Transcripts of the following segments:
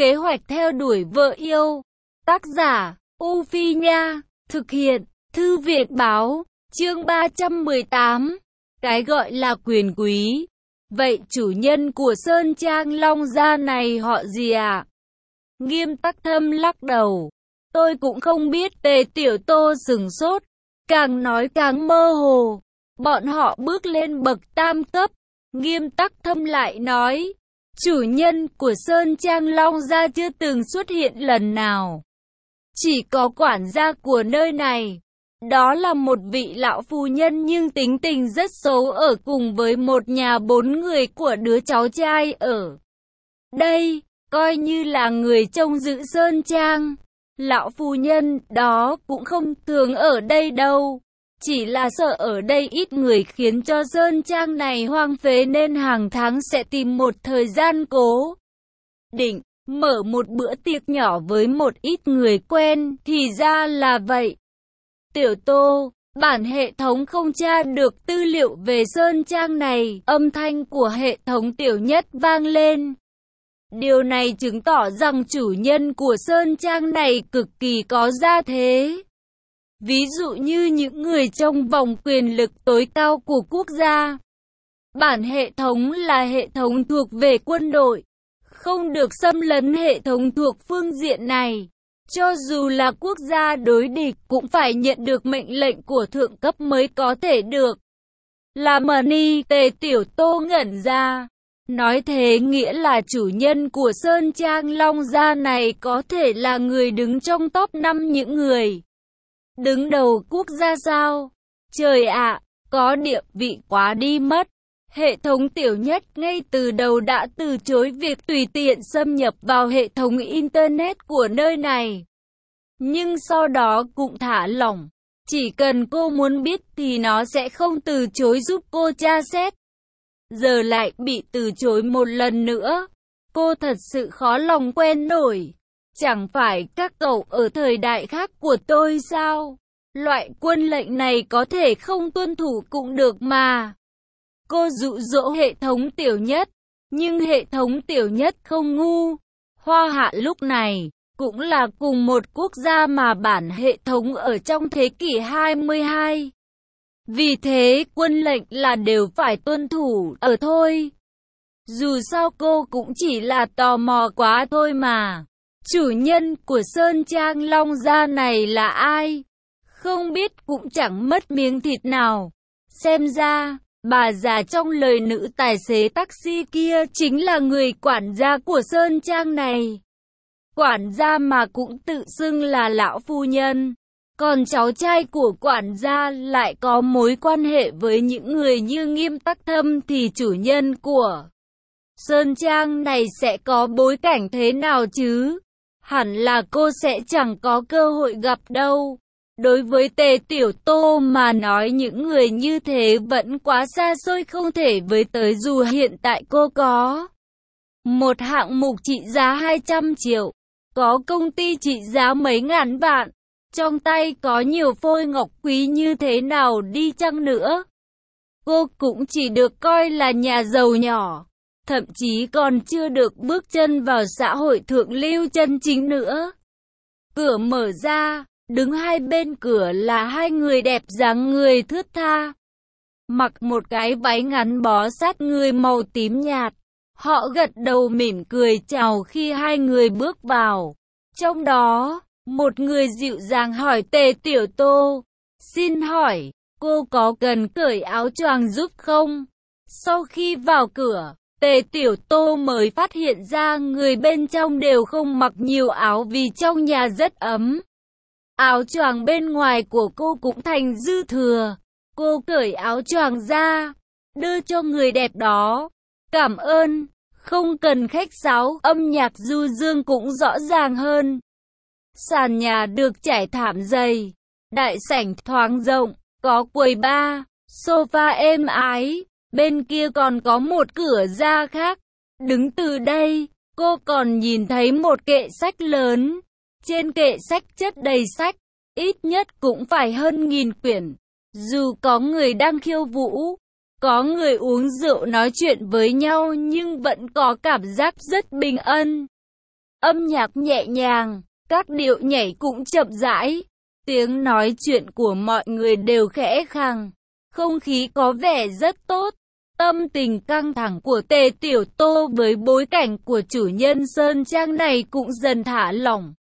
Kế hoạch theo đuổi vợ yêu. Tác giả, U Phi Nha. Thực hiện, Thư viện Báo. Chương 318. Cái gọi là quyền quý. Vậy chủ nhân của Sơn Trang Long Gia này họ gì ạ? Nghiêm Tắc Thâm lắc đầu. Tôi cũng không biết. Tề Tiểu Tô sửng sốt. Càng nói càng mơ hồ. Bọn họ bước lên bậc tam cấp. Nghiêm Tắc Thâm lại nói. Chủ nhân của Sơn Trang Long Gia chưa từng xuất hiện lần nào. Chỉ có quản gia của nơi này. Đó là một vị lão phu nhân nhưng tính tình rất xấu, ở cùng với một nhà 4 người của đứa cháu trai ở đây, coi như là người trông giữ Sơn Trang. Lão phu nhân đó cũng không thường ở đây đâu. Chỉ là sợ ở đây ít người khiến cho Sơn Trang này hoang phế nên hàng tháng sẽ tìm một thời gian cố định, mở một bữa tiệc nhỏ với một ít người quen, thì ra là vậy. Tiểu Tô, bản hệ thống không tra được tư liệu về Sơn Trang này, âm thanh của hệ thống Tiểu Nhất vang lên. Điều này chứng tỏ rằng chủ nhân của Sơn Trang này cực kỳ có gia thế. Ví dụ như những người trong vòng quyền lực tối cao của quốc gia. Bản hệ thống là hệ thống thuộc về quân đội, không được xâm lấn. Hệ thống thuộc phương diện này, cho dù là quốc gia đối địch cũng phải nhận được mệnh lệnh của thượng cấp mới có thể được làm ni. Tề Tiểu Tô ngẩn ra. Nói thế nghĩa là chủ nhân của Sơn Trang Long Gia này có thể là người đứng trong top 5 những người đứng đầu quốc gia sao? Trời ạ, có địa vị quá đi mất. Hệ thống Tiểu Nhất ngay từ đầu đã từ chối việc tùy tiện xâm nhập vào hệ thống Internet của nơi này. Nhưng sau đó cũng thả lỏng. Chỉ cần cô muốn biết thì nó sẽ không từ chối giúp cô tra xét. Giờ lại bị từ chối một lần nữa. Cô thật sự khó lòng quen nổi. Chẳng phải các cậu ở thời đại khác của tôi sao? Loại quân lệnh này có thể không tuân thủ cũng được mà. Cô dụ dỗ hệ thống Tiểu Nhất. Nhưng hệ thống Tiểu Nhất không ngu. Hoa Hạ lúc này cũng là cùng một quốc gia mà bản hệ thống ở trong thế kỷ 22. Vì thế quân lệnh là đều phải tuân thủ ở thôi. Dù sao cô cũng chỉ là tò mò quá thôi mà. Chủ nhân của Sơn Trang Long Gia này là ai? Không biết cũng chẳng mất miếng thịt nào. Xem ra, bà già trong lời nữ tài xế taxi kia chính là người quản gia của Sơn Trang này. Quản gia mà cũng tự xưng là lão phu nhân. Còn cháu trai của quản gia lại có mối quan hệ với những người như Nghiêm Tắc Thâm thì chủ nhân của Sơn Trang này sẽ có bối cảnh thế nào chứ? Hẳn là cô sẽ chẳng có cơ hội gặp đâu. Đối với Tề Tiểu Tô mà nói những người như thế vẫn quá xa xôi không thể với tới, dù hiện tại cô có một hạng mục trị giá 200 triệu, có công ty trị giá mấy ngàn vạn, trong tay có nhiều phôi ngọc quý như thế nào đi chăng nữa. Cô cũng chỉ được coi là nhà giàu nhỏ, thậm chí còn chưa được bước chân vào xã hội thượng lưu chân chính nữa. Cửa mở ra. Đứng hai bên cửa là hai người đẹp dáng người thướt tha, mặc một cái váy ngắn bó sát người màu tím nhạt. Họ gật đầu mỉm cười chào khi hai người bước vào. Trong đó, một người dịu dàng hỏi Tề Tiểu Tô, xin hỏi, cô có cần cởi áo choàng giúp không? Sau khi vào cửa, Tề Tiểu Tô mới phát hiện ra người bên trong đều không mặc nhiều áo vì trong nhà rất ấm. Áo choàng bên ngoài của cô cũng thành dư thừa. Cô cởi áo choàng ra, đưa cho người đẹp đó. Cảm ơn, không cần khách sáo. Âm nhạc du dương cũng rõ ràng hơn. Sàn nhà được trải thảm dày. Đại sảnh thoáng rộng, có quầy bar, sofa êm ái. Bên kia còn có một cửa ra khác. Đứng từ đây, cô còn nhìn thấy một kệ sách lớn. Trên kệ sách chất đầy sách, ít nhất cũng phải hơn 1000 quyển. Dù có người đang khiêu vũ, có người uống rượu nói chuyện với nhau nhưng vẫn có cảm giác rất bình an. Âm nhạc nhẹ nhàng, các điệu nhảy cũng chậm rãi. Tiếng nói chuyện của mọi người đều khẽ khàng. Không khí có vẻ rất tốt. Tâm tình căng thẳng của Tề Tiểu Tô với bối cảnh của chủ nhân Sơn Trang này cũng dần thả lỏng.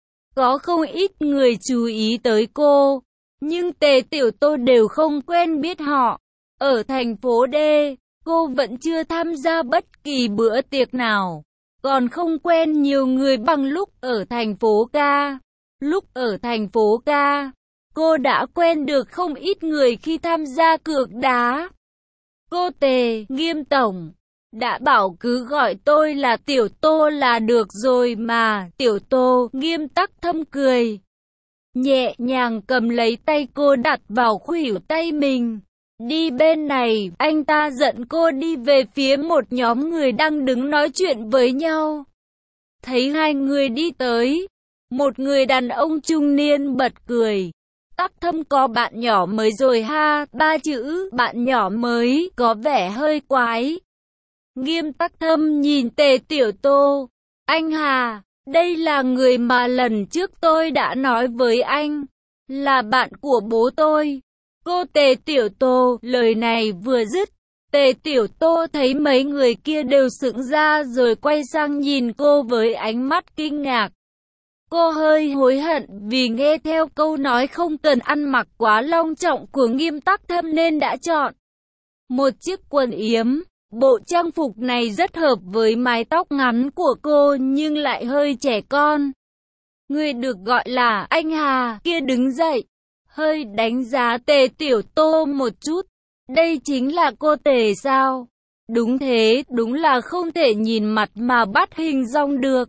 Có không ít người chú ý tới cô, nhưng Tề Tiểu Tô đều không quen biết họ. Ở thành phố D, cô vẫn chưa tham gia bất kỳ bữa tiệc nào, còn không quen nhiều người bằng lúc ở thành phố K. Lúc ở thành phố K, cô đã quen được không ít người khi tham gia cược đá. Cô Tề, Nghiêm tổng, đã bảo cứ gọi tôi là Tiểu Tô là được rồi mà. Tiểu Tô, Nghiêm Tắc Thâm cười, nhẹ nhàng cầm lấy tay cô đặt vào khuỷu tay mình. Đi bên này, anh ta dẫn cô đi về phía một nhóm người đang đứng nói chuyện với nhau. Thấy hai người đi tới, một người đàn ông trung niên bật cười. Tắc Thâm có bạn nhỏ mới rồi ha, ba chữ bạn nhỏ mới có vẻ hơi quái. Nghiêm Tắc Thâm nhìn Tề Tiểu Tô. Anh Hà, đây là người mà lần trước tôi đã nói với anh, là bạn của bố tôi. Cô Tề Tiểu Tô, lời này vừa dứt, Tề Tiểu Tô thấy mấy người kia đều sững ra rồi quay sang nhìn cô với ánh mắt kinh ngạc. Cô hơi hối hận vì nghe theo câu nói không cần ăn mặc quá long trọng của Nghiêm Tắc Thâm nên đã chọn một chiếc quần yếm. Bộ trang phục này rất hợp với mái tóc ngắn của cô nhưng lại hơi trẻ con. Người được gọi là anh Hà kia đứng dậy, hơi đánh giá Tề Tiểu Tô một chút. Đây chính là cô Tề sao? Đúng thế, đúng là không thể nhìn mặt mà bắt hình dong được.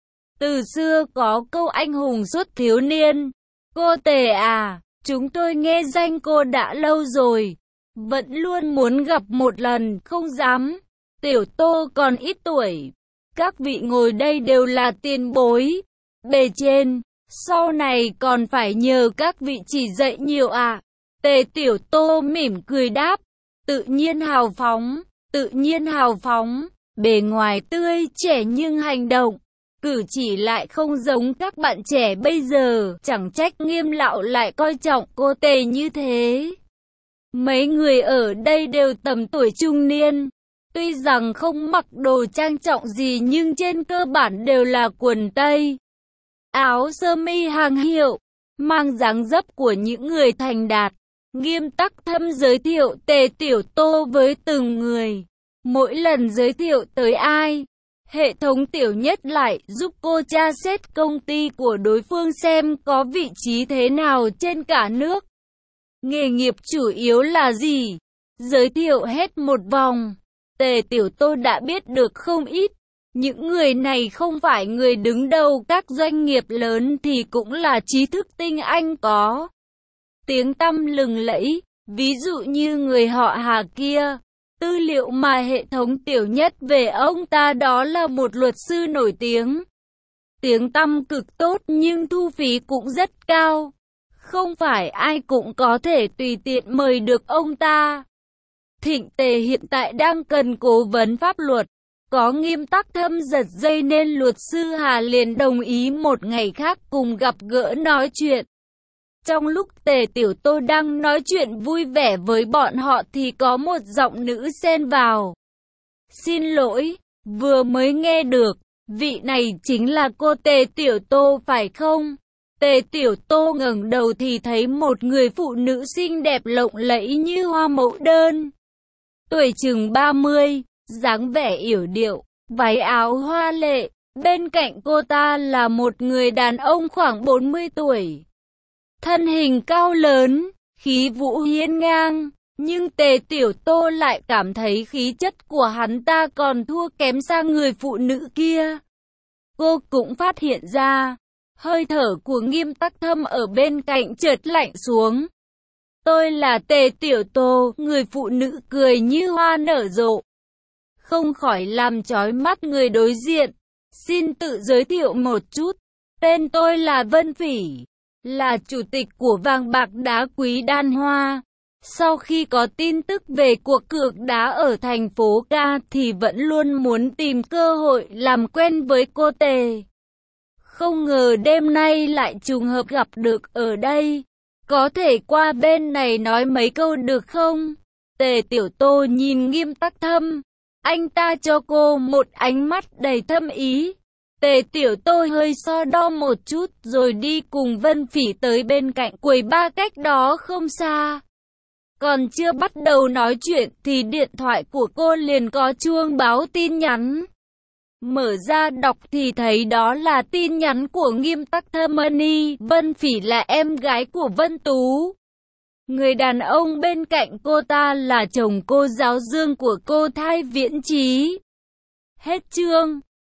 Từ xưa có câu anh hùng xuất thiếu niên. Cô Tề à, chúng tôi nghe danh cô đã lâu rồi, vẫn luôn muốn gặp một lần, không dám. Tiểu Tô còn ít tuổi, các vị ngồi đây đều là tiền bối. Bề trên, sau này còn phải nhờ các vị chỉ dạy nhiều à. Tề Tiểu Tô mỉm cười đáp, tự nhiên hào phóng, tự nhiên hào phóng. Bề ngoài tươi trẻ nhưng hành động, cử chỉ lại không giống các bạn trẻ bây giờ. Chẳng trách Nghiêm lão lại coi trọng cô Tề như thế. Mấy người ở đây đều tầm tuổi trung niên, tuy rằng không mặc đồ trang trọng gì nhưng trên cơ bản đều là quần tây, áo sơ mi hàng hiệu, mang dáng dấp của những người thành đạt. Nghiêm Tắc Thâm giới thiệu Tề Tiểu Tô với từng người. Mỗi lần giới thiệu tới ai, hệ thống Tiểu Nhất lại giúp cô tra xét công ty của đối phương xem có vị trí thế nào trên cả nước, nghề nghiệp chủ yếu là gì. Giới thiệu hết một vòng, Tề Tiểu Tô đã biết được không ít. Những người này không phải người đứng đầu các doanh nghiệp lớn thì cũng là trí thức tinh anh có tiếng tăm lừng lẫy. Ví dụ như người họ Hà kia, tư liệu mà hệ thống Tiểu Nhất về ông ta đó là một luật sư nổi tiếng. Tiếng tăm cực tốt nhưng thu phí cũng rất cao. Không phải ai cũng có thể tùy tiện mời được ông ta. Thịnh Tề hiện tại đang cần cố vấn pháp luật. Có Nghiêm Tắc Thâm giật dây nên luật sư Hà liền đồng ý một ngày khác cùng gặp gỡ nói chuyện. Trong lúc Tề Tiểu Tô đang nói chuyện vui vẻ với bọn họ thì có một giọng nữ xen vào. Xin lỗi, vừa mới nghe được, vị này chính là cô Tề Tiểu Tô phải không? Tề Tiểu Tô ngẩng đầu thì thấy một người phụ nữ xinh đẹp lộng lẫy như hoa mẫu đơn. Tuổi chừng 30, dáng vẻ yểu điệu, váy áo hoa lệ. Bên cạnh cô ta là một người đàn ông khoảng 40 tuổi. Thân hình cao lớn, khí vũ hiên ngang, nhưng Tề Tiểu Tô lại cảm thấy khí chất của hắn ta còn thua kém xa người phụ nữ kia. Cô cũng phát hiện ra, hơi thở của Nghiêm Tắc Thâm ở bên cạnh chợt lạnh xuống. Tôi là Tề Tiểu Tô, người phụ nữ cười như hoa nở rộ, không khỏi làm chói mắt người đối diện. Xin tự giới thiệu một chút, tên tôi là Vân Phỉ, là chủ tịch của vàng bạc đá quý Đan Hoa. Sau khi có tin tức về cuộc cược đá ở thành phố Ca thì vẫn luôn muốn tìm cơ hội làm quen với cô Tề. Không ngờ đêm nay lại trùng hợp gặp được ở đây. Có thể qua bên này nói mấy câu được không? Tề Tiểu Tô nhìn Nghiêm Tắc Thâm. Anh ta cho cô một ánh mắt đầy thâm ý. Tề Tiểu Tô hơi so đo một chút rồi đi cùng Vân Phỉ tới bên cạnh quầy ba cách đó không xa. Còn chưa bắt đầu nói chuyện thì điện thoại của cô liền có chuông báo tin nhắn. Mở ra đọc thì thấy đó là tin nhắn của Nghiêm Tắc Thâm. Vân Phỉ là em gái của Vân Tú. Người đàn ông bên cạnh cô ta là chồng cô giáo Dương của cô Thai Viễn Trí. Hết chương.